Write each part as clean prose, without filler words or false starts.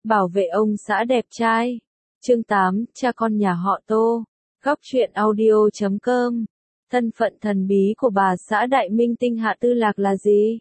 Bảo vệ ông xã đẹp trai. Chương 8, cha con nhà họ Tô. Góc truyện audio.com. Thân phận thần bí của bà xã đại minh tinh Hạ Tư Lạc là gì?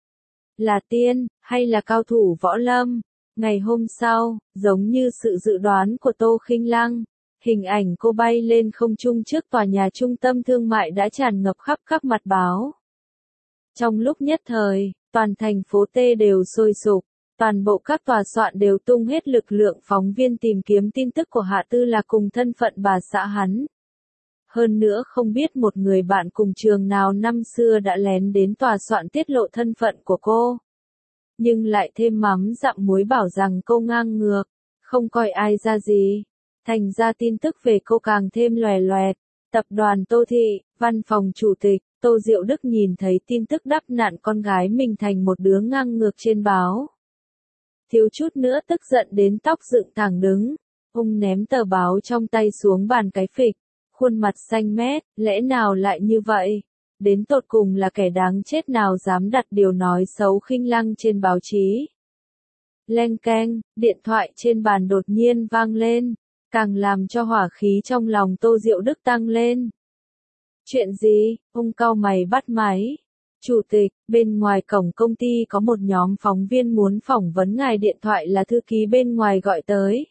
Là tiên, hay là cao thủ võ lâm? Ngày hôm sau, giống như sự dự đoán của Tô Khinh Lăng, hình ảnh cô bay lên không trung trước tòa nhà trung tâm thương mại đã tràn ngập khắp các mặt báo. Trong lúc nhất thời, toàn thành phố T đều sôi sục, toàn bộ các tòa soạn đều tung hết lực lượng phóng viên tìm kiếm tin tức của Hạ Tư Lạc cùng thân phận bà xã hắn. Hơn nữa không biết một người bạn cùng trường nào năm xưa đã lén đến tòa soạn tiết lộ thân phận của cô. Nhưng lại thêm mắm dặm muối bảo rằng cô ngang ngược, không coi ai ra gì. Thành ra tin tức về cô càng thêm lòe loẹt. Tập đoàn Tô Thị, văn phòng chủ tịch, Tô Diệu Đức nhìn thấy tin tức đắp nạn con gái mình thành một đứa ngang ngược trên báo. Thiếu chút nữa tức giận đến tóc dựng thẳng đứng. Ông ném tờ báo trong tay xuống bàn cái phịch, khuôn mặt xanh mét, lẽ nào lại như vậy? Đến tột cùng là kẻ đáng chết nào dám đặt điều nói xấu Khinh Lăng trên báo chí. Leng keng, điện thoại trên bàn đột nhiên vang lên, càng làm cho hỏa khí trong lòng Tô Diệu Đức tăng lên. Chuyện gì? Ông cau mày bắt máy. Chủ tịch, bên ngoài cổng công ty có một nhóm phóng viên muốn phỏng vấn ngài, điện thoại là thư ký bên ngoài gọi tới.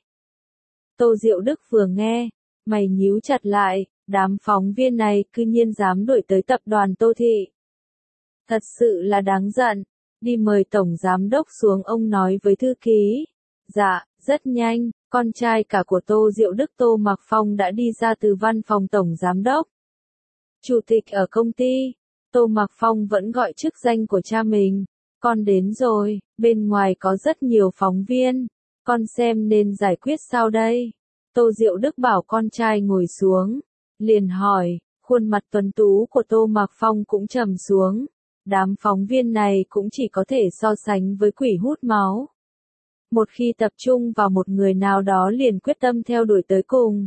Tô Diệu Đức vừa nghe, mày nhíu chặt lại, đám phóng viên này cư nhiên dám đuổi tới tập đoàn Tô Thị. Thật sự là đáng giận, đi mời tổng giám đốc xuống, ông nói với thư ký. Dạ, rất nhanh, con trai cả của Tô Diệu Đức Tô Mặc Phong đã đi ra từ văn phòng tổng giám đốc. Chủ tịch ở công ty, Tô Mặc Phong vẫn gọi chức danh của cha mình. Con đến rồi, bên ngoài có rất nhiều phóng viên, con xem nên giải quyết sao đây? Tô Diệu Đức bảo con trai ngồi xuống, liền hỏi, khuôn mặt tuấn tú của Tô Mặc Phong cũng trầm xuống. Đám phóng viên này cũng chỉ có thể so sánh với quỷ hút máu. Một khi tập trung vào một người nào đó liền quyết tâm theo đuổi tới cùng.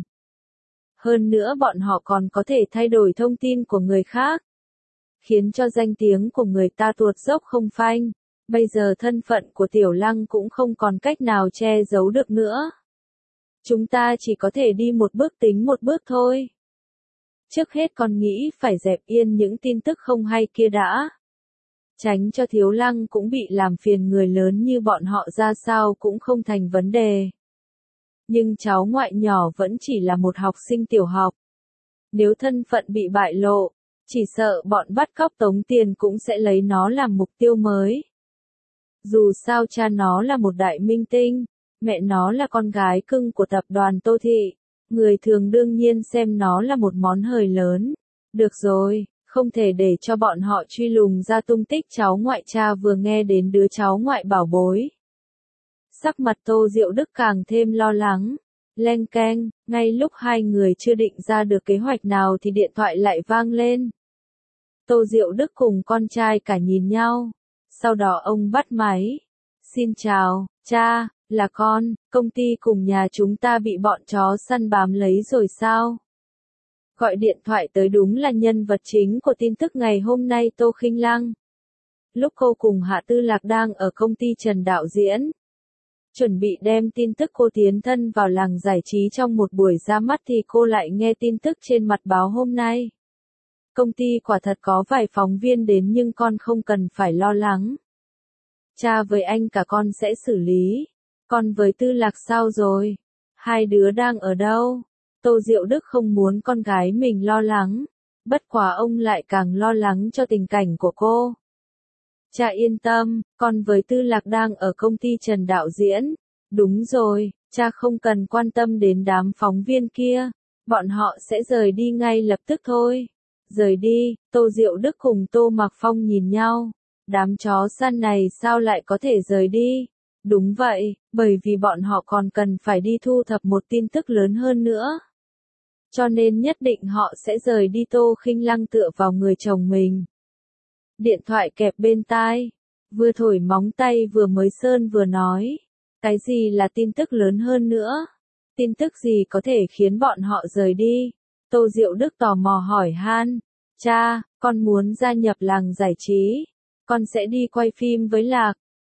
Hơn nữa bọn họ còn có thể thay đổi thông tin của người khác, khiến cho danh tiếng của người ta tuột dốc không phanh. Bây giờ thân phận của Tiểu Lăng cũng không còn cách nào che giấu được nữa. Chúng ta chỉ có thể đi một bước tính một bước thôi. Trước hết con nghĩ phải dẹp yên những tin tức không hay kia đã. Tránh cho Thiếu Lăng cũng bị làm phiền người lớn như bọn họ ra sao cũng không thành vấn đề. Nhưng cháu ngoại nhỏ vẫn chỉ là một học sinh tiểu học. Nếu thân phận bị bại lộ, chỉ sợ bọn bắt cóc tống tiền cũng sẽ lấy nó làm mục tiêu mới. Dù sao cha nó là một đại minh tinh, mẹ nó là con gái cưng của tập đoàn Tô Thị, người thường đương nhiên xem nó là một món hời lớn. Được rồi, không thể để cho bọn họ truy lùng ra tung tích cháu ngoại. Cha vừa nghe đến đứa cháu ngoại bảo bối, sắc mặt Tô Diệu Đức càng thêm lo lắng. Leng keng, ngay lúc hai người chưa định ra được kế hoạch nào thì điện thoại lại vang lên. Tô Diệu Đức cùng con trai cả nhìn nhau, sau đó ông bắt máy. Xin chào, cha, là con, công ty cùng nhà chúng ta bị bọn chó săn bám lấy rồi sao? Gọi điện thoại tới đúng là nhân vật chính của tin tức ngày hôm nay, Tô Khinh Lăng. Lúc cô cùng Hạ Tư Lạc đang ở công ty Trần đạo diễn, chuẩn bị đem tin tức cô tiến thân vào làng giải trí trong một buổi ra mắt thì cô lại nghe tin tức trên mặt báo hôm nay. Công ty quả thật có vài phóng viên đến nhưng con không cần phải lo lắng. Cha với anh cả con sẽ xử lý. Con với Tư Lạc sao rồi? Hai đứa đang ở đâu? Tô Diệu Đức không muốn con gái mình lo lắng. Bất quá ông lại càng lo lắng cho tình cảnh của cô. Cha yên tâm, con với Tư Lạc đang ở công ty Trần đạo diễn. Đúng rồi, cha không cần quan tâm đến đám phóng viên kia. Bọn họ sẽ rời đi ngay lập tức thôi. Rời đi, Tô Diệu Đức cùng Tô Mặc Phong nhìn nhau. Đám chó săn này sao lại có thể rời đi? Đúng vậy, bởi vì bọn họ còn cần phải đi thu thập một tin tức lớn hơn nữa. Cho nên nhất định họ sẽ rời đi. Tô Khinh Lăng tựa vào người chồng mình. Điện thoại kẹp bên tai, vừa thổi móng tay vừa mới sơn vừa nói. Cái gì là tin tức lớn hơn nữa? Tin tức gì có thể khiến bọn họ rời đi? Tô Diệu Đức tò mò hỏi han. Cha, con muốn gia nhập làng giải trí. Con sẽ đi quay phim với Lạc.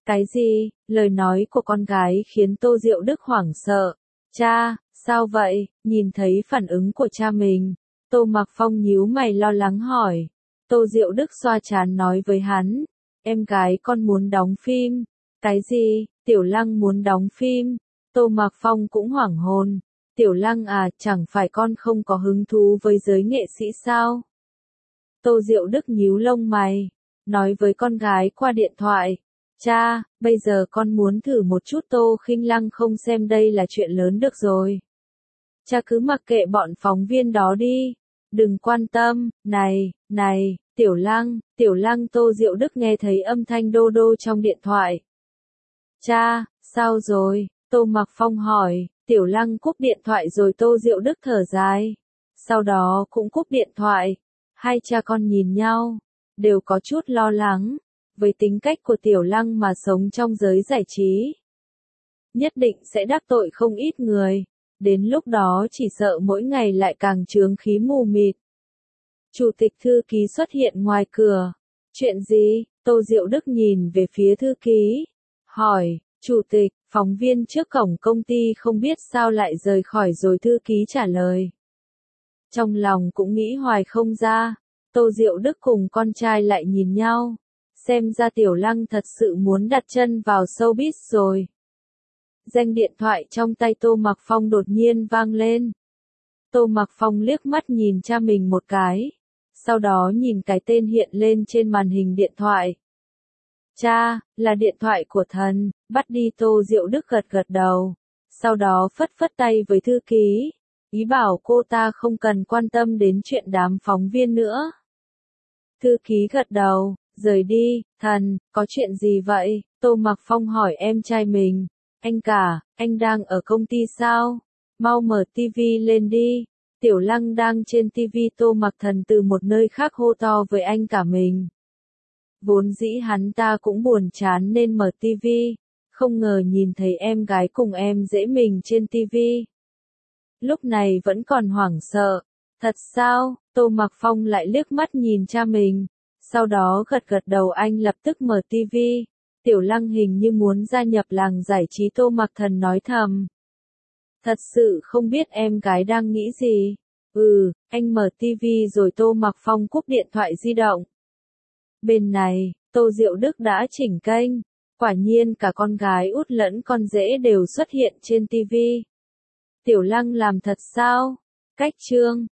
Cái gì? Lời nói của con gái khiến Tô Diệu Đức hoảng sợ. Cha, sao vậy? Nhìn thấy phản ứng của cha mình, Tô Mặc Phong nhíu mày lo lắng hỏi. Tô Diệu Đức xoa trán nói với hắn, em gái con muốn đóng phim. Cái gì? Tiểu Lăng muốn đóng phim? Tô Mặc Phong cũng hoảng hồn. Tiểu Lăng à, chẳng phải con không có hứng thú với giới nghệ sĩ sao? Tô Diệu Đức nhíu lông mày, nói với con gái qua điện thoại. Cha, bây giờ con muốn thử một chút Tô Khinh Lăng không xem đây là chuyện lớn được rồi. Cha cứ mặc kệ bọn phóng viên đó đi. Đừng quan tâm, này, Tiểu Lăng Tô Diệu Đức nghe thấy âm thanh đô đô trong điện thoại. Cha, sao rồi? Tô Mặc Phong hỏi, Tiểu Lăng cúp điện thoại rồi Tô Diệu Đức thở dài. Sau đó cũng cúp điện thoại. Hai cha con nhìn nhau, đều có chút lo lắng. Với tính cách của Tiểu Lăng mà sống trong giới giải trí, nhất định sẽ đắc tội không ít người. Đến lúc đó chỉ sợ mỗi ngày lại càng chướng khí mù mịt. Chủ tịch thư ký xuất hiện ngoài cửa. Chuyện gì? Tô Diệu Đức nhìn về phía thư ký. Hỏi, chủ tịch, phóng viên trước cổng công ty không biết sao lại rời khỏi rồi thư ký trả lời. Trong lòng cũng nghĩ hoài không ra. Tô Diệu Đức cùng con trai lại nhìn nhau. Xem ra Tiểu Lăng thật sự muốn đặt chân vào showbiz rồi. Danh điện thoại trong tay Tô Mặc Phong đột nhiên vang lên. Tô Mặc Phong liếc mắt nhìn cha mình một cái. Sau đó nhìn cái tên hiện lên trên màn hình điện thoại. Cha, là điện thoại của thần, bắt đi. Tô Diệu Đức gật gật đầu. Sau đó phất phất tay với thư ký. Ý bảo cô ta không cần quan tâm đến chuyện đám phóng viên nữa. Thư ký gật đầu, rời đi. Thần, có chuyện gì vậy? Tô Mặc Phong hỏi em trai mình. Anh cả, anh đang ở công ty sao? Mau mở tivi lên đi. Tiểu Lăng đang trên tivi. Tô Mặc Thần từ một nơi khác hô to với anh cả mình. Vốn dĩ hắn ta cũng buồn chán nên mở tivi, không ngờ nhìn thấy em gái cùng em rể mình trên tivi. Lúc này vẫn còn hoảng sợ. Thật sao? Tô Mặc Phong lại liếc mắt nhìn cha mình. Sau đó gật gật đầu. Anh lập tức mở tivi. Tiểu Lăng hình như muốn gia nhập làng giải trí. Tô Mặc Thần nói thầm. Thật sự không biết em gái đang nghĩ gì. Anh mở tivi rồi. Tô Mặc Phong cúp điện thoại di động. Bên này, Tô Diệu Đức đã chỉnh kênh. Quả nhiên cả con gái út lẫn con rể đều xuất hiện trên tivi. Tiểu Lăng làm thật sao? Cách chương